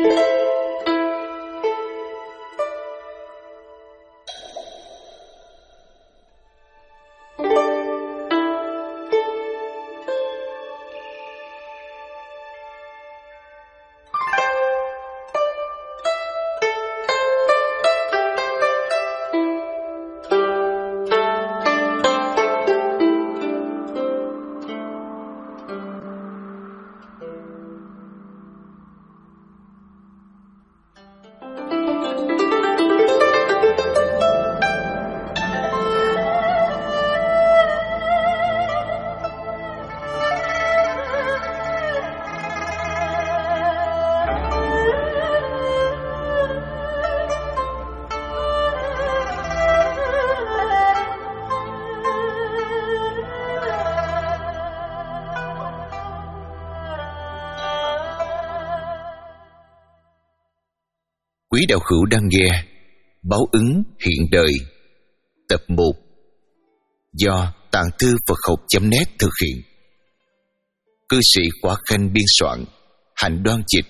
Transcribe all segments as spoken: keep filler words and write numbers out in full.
Quý đạo hữu đang nghe Báo ứng hiện đời tập một do Tạng Thư Phật Học chấm net thực hiện. Cư sĩ Quả Khanh biên soạn, Hạnh Đoan dịch.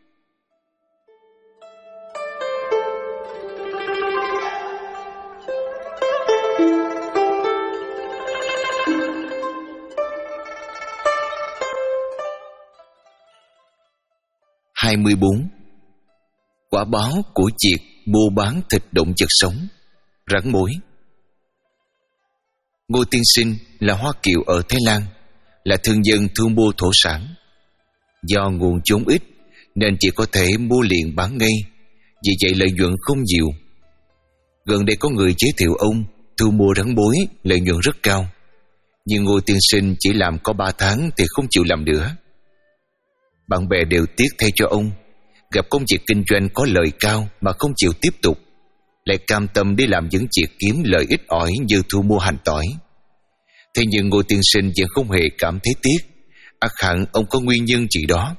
hai mươi bốn. Quả báo của việc mua bán thịt động vật sống, rắn mối. Ngô tiên sinh là Hoa Kiều ở Thái Lan, là thương dân thu mua thổ sản. Do nguồn vốn ít nên chỉ có thể mua liền bán ngay, vì vậy lợi nhuận không nhiều. Gần đây có người giới thiệu ông thu mua rắn mối lợi nhuận rất cao, nhưng Ngô tiên sinh chỉ làm có ba tháng thì không chịu làm nữa. Bạn bè đều tiếc thay cho ông, gặp công việc kinh doanh có lời cao mà không chịu tiếp tục, lại cam tâm đi làm những việc kiếm lợi ít ỏi như thu mua hành tỏi. Thế nhưng Ngô tiên sinh vẫn không hề cảm thấy tiếc, ắt hẳn ông có nguyên nhân gì đó.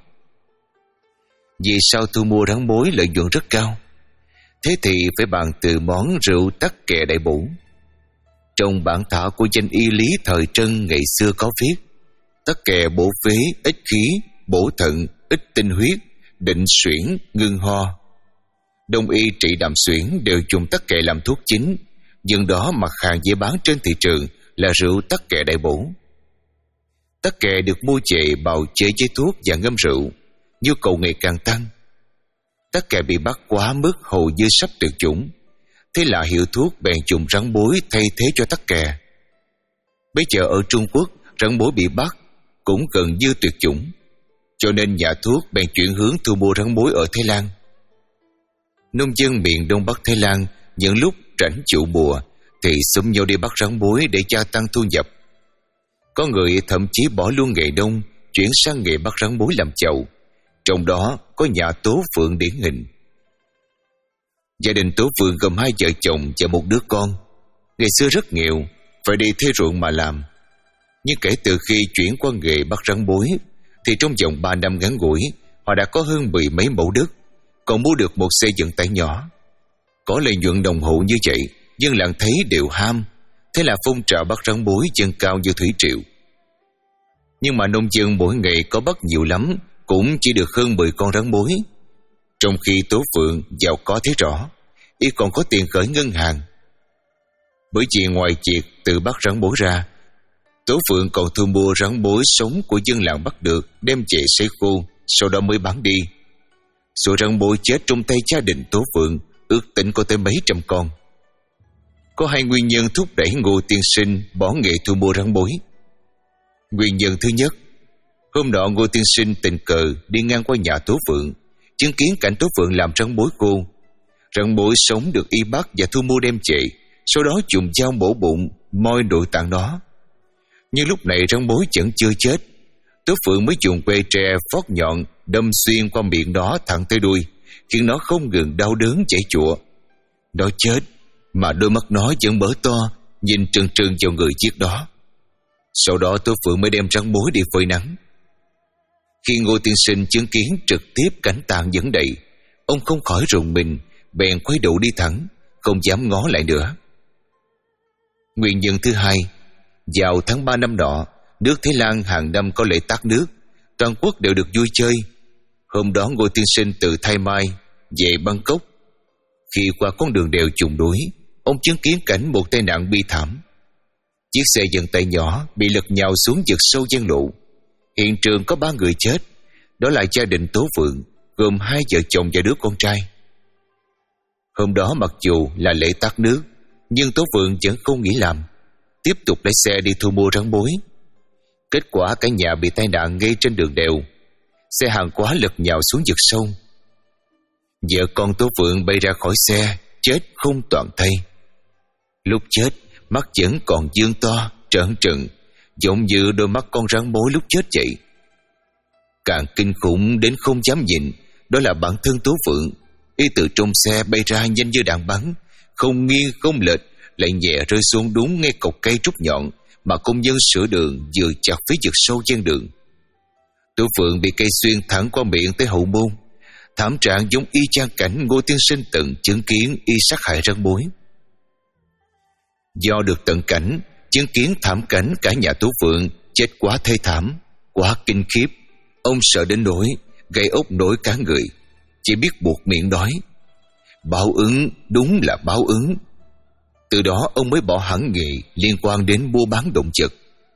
Vì sao thu mua rắn mối lợi nhuận rất cao? Thế thì phải bàn từ món rượu tắc kè đại bổ. Trong bản thảo của danh y lý thời Trân ngày xưa có viết: tắc kè bổ phế, ích khí, bổ thận, ích tinh huyết, định suyễn, ngưng ho. Đông y trị đàm suyễn đều dùng tắc kè làm thuốc chính, nhưng đó mặt hàng dễ bán trên thị trường là rượu tắc kè đại bổ. Tắc kè được mua về bào chế với thuốc và ngâm rượu, nhu cầu ngày càng tăng. Tắc kè bị bắt quá mức hầu như sắp tuyệt chủng, thế là hiệu thuốc bèn dùng rắn mối thay thế cho tắc kè. Bây giờ ở Trung Quốc, rắn mối bị bắt cũng gần như tuyệt chủng, cho nên nhà thuốc bèn chuyển hướng thu mua rắn mối ở Thái Lan. Nông dân miền Đông Bắc Thái Lan những lúc rảnh chịu mùa thì xúm nhau đi bắt rắn mối để gia tăng thu nhập. Có người thậm chí bỏ luôn nghề nông, chuyển sang nghề bắt rắn mối làm chậu. Trong đó có nhà Tố Phượng điển hình. Gia đình Tố Phượng gồm hai vợ chồng và một đứa con. Ngày xưa rất nghèo, phải đi thuê ruộng mà làm. Nhưng kể từ khi chuyển qua nghề bắt rắn mối thì trong vòng ba năm ngắn ngủi, họ đã có hơn mười mấy mẫu đất, còn mua được một xe vận tải nhỏ. Có lợi nhuận đồng hộ như vậy, dân làng thấy đều ham, thế là phong trào bắt rắn mối dâng cao như thủy triều. Nhưng mà nông dân mỗi ngày có bắt nhiều lắm cũng chỉ được hơn mười con rắn mối. Trong khi Tố Phượng giàu có thấy rõ, y còn có tiền khởi ngân hàng. Bởi vì ngoài việc tự bắt rắn mối ra, Tố Phượng còn thu mua rắn mối sống của dân làng bắt được, đem về sấy khô, sau đó mới bán đi. Số rắn mối chết trong tay gia đình Tố Phượng ước tính có tới mấy trăm con. Có hai nguyên nhân thúc đẩy Ngô tiên sinh bỏ nghề thu mua rắn mối. Nguyên nhân thứ nhất, hôm nọ Ngô tiên sinh tình cờ đi ngang qua nhà Tố Phượng, chứng kiến cảnh Tố Phượng làm rắn mối khô. Rắn mối sống được y bắt và thu mua đem về, sau đó dùng dao mổ bụng, moi nội tạng nó. Nhưng lúc này rắn mối vẫn chưa chết. Tố Phượng mới dùng que tre phót nhọn đâm xuyên qua miệng nó thẳng tới đuôi, khiến nó không ngừng đau đớn giãy giụa. Nó chết mà đôi mắt nó vẫn mở to, nhìn trừng trừng vào người giết đó. Sau đó Tố Phượng mới đem rắn mối đi phơi nắng. Khi Ngô tiên sinh chứng kiến trực tiếp cảnh tàn nhẫn đầy, ông không khỏi rùng mình, bèn quay đầu đi thẳng, không dám ngó lại nữa. Nguyên nhân thứ hai, vào tháng ba năm nọ, nước Thái Lan hàng năm có lễ tát nước, toàn quốc đều được vui chơi. Hôm đó Ngô tiên sinh từ Thay Mai về Bangkok. Khi qua con đường đèo trùng núi, ông chứng kiến cảnh một tai nạn bi thảm. Chiếc xe vận tải nhỏ bị lật nhào xuống vực sâu gian lộ. Hiện trường có ba người chết. Đó là gia đình Tố Phượng, gồm hai vợ chồng và đứa con trai. Hôm đó mặc dù là lễ tắt nước, nhưng Tố Phượng vẫn không nghỉ làm, tiếp tục lái xe đi thu mua rắn mối. Kết quả cả nhà bị tai nạn ngay trên đường đèo. Xe hàng hóa lật nhào xuống vực sâu. Vợ con Tố Phượng bay ra khỏi xe, chết không toàn thây. Lúc chết, mắt vẫn còn dương to, trợn trừng, giống như đôi mắt con rắn mối lúc chết vậy. Càng kinh khủng đến không dám nhìn, đó là bản thân Tố Phượng. Y từ trong xe bay ra nhanh như đạn bắn, không nghiêng không lệch, lại nhẹ rơi xuống đúng ngay cọc cây trúc nhọn mà công nhân sửa đường vừa chặt phía vực sâu gian đường. Tố Phượng bị cây xuyên thẳng qua miệng tới hậu môn. Thảm trạng giống y chang cảnh Ngô tiên sinh từng chứng kiến y sát hại rắn mối. Do được tận cảnh chứng kiến thảm cảnh cả nhà Tố Phượng chết quá thê thảm, quá kinh khiếp, ông sợ đến nỗi gây ốc nổi cả người, chỉ biết buộc miệng nói: báo ứng, đúng là báo ứng. Từ đó ông mới bỏ hẳn nghề liên quan đến mua bán động vật.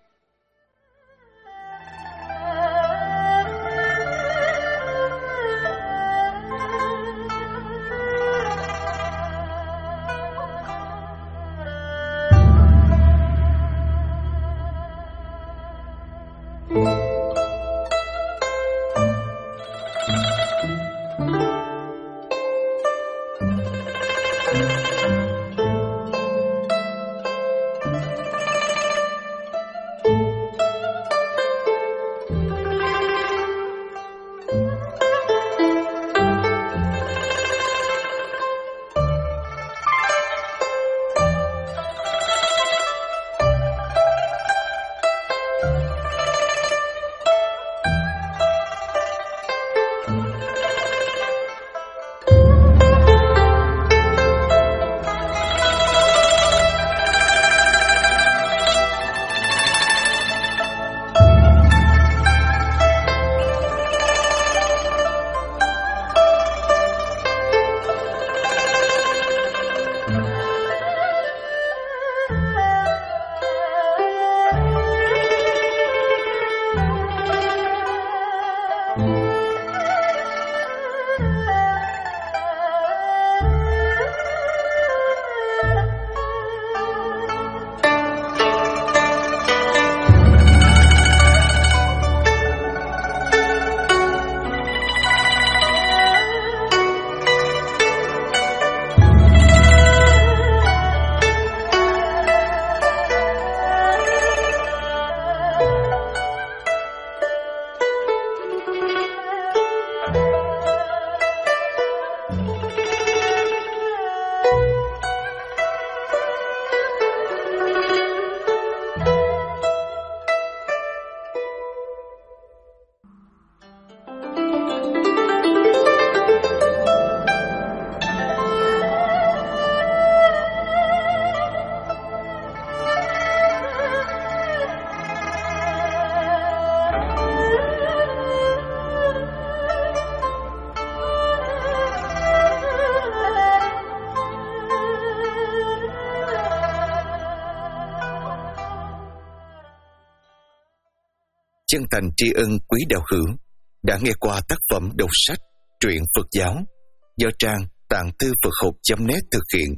Chân thành tri ân quý đạo hữu đã nghe qua tác phẩm đọc sách truyện Phật giáo do trang Tạng Thư Phật Học chấm net thực hiện.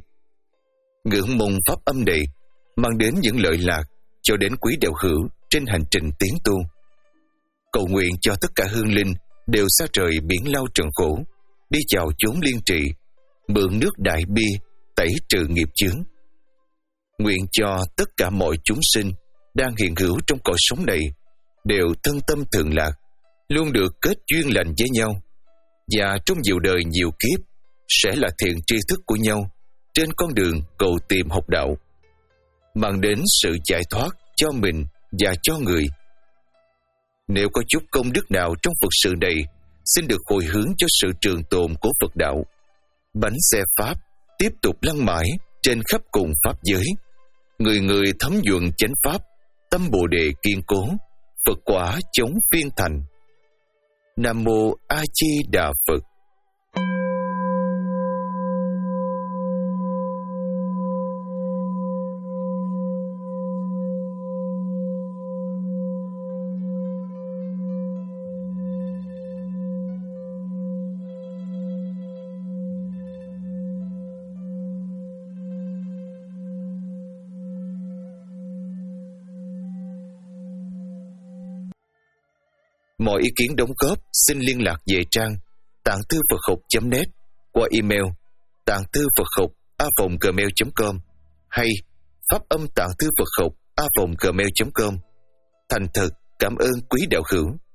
Ngưỡng mong pháp âm này mang đến những lợi lạc cho đến quý đạo hữu trên hành trình tiến tu. Cầu nguyện cho tất cả hương linh đều xa trời biển lao trần khổ, đi vào chốn liên trì, mượn nước đại bi tẩy trừ nghiệp chướng. Nguyện cho tất cả mọi chúng sinh đang hiện hữu trong cõi sống này đều thân tâm thường lạc, luôn được kết duyên lành với nhau, và trong nhiều đời nhiều kiếp sẽ là thiện tri thức của nhau trên con đường cầu tìm học đạo, mang đến sự giải thoát cho mình và cho người. Nếu có chút công đức nào trong Phật sự này, xin được hồi hướng cho sự trường tồn của Phật đạo. Bánh xe Pháp tiếp tục lăn mãi trên khắp cùng Pháp giới. Người người thấm nhuận chánh Pháp, tâm Bồ Đề kiên cố, Phật quả chống phiên thành. Nam Mô A Di Đà Phật. Mọi ý kiến đóng góp xin liên lạc về trang tạng thư Phật học chấm net qua email tạng thư Phật học a vòng gmail chấm com hay pháp âm tạng thư Phật học a vòng gmail chấm com. Thành thật cảm ơn quý đạo hữu.